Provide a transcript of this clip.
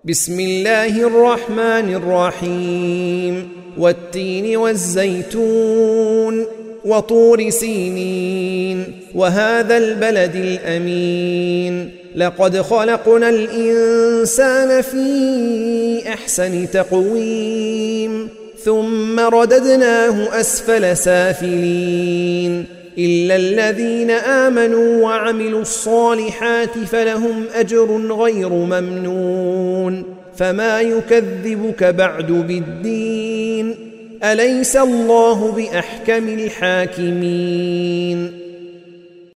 بسم الله الرحمن الرحيم والتين والزيتون وطور سينين وهذا البلد الأمين لقد خلقنا الإنسان في أحسن تقويم ثم رددناه أسفل سافلين إلا الذين آمنوا وعملوا الصالحات فلهم أجر غير ممنون فما يكذبك بعد بالدين أليس الله بأحكم الحاكمين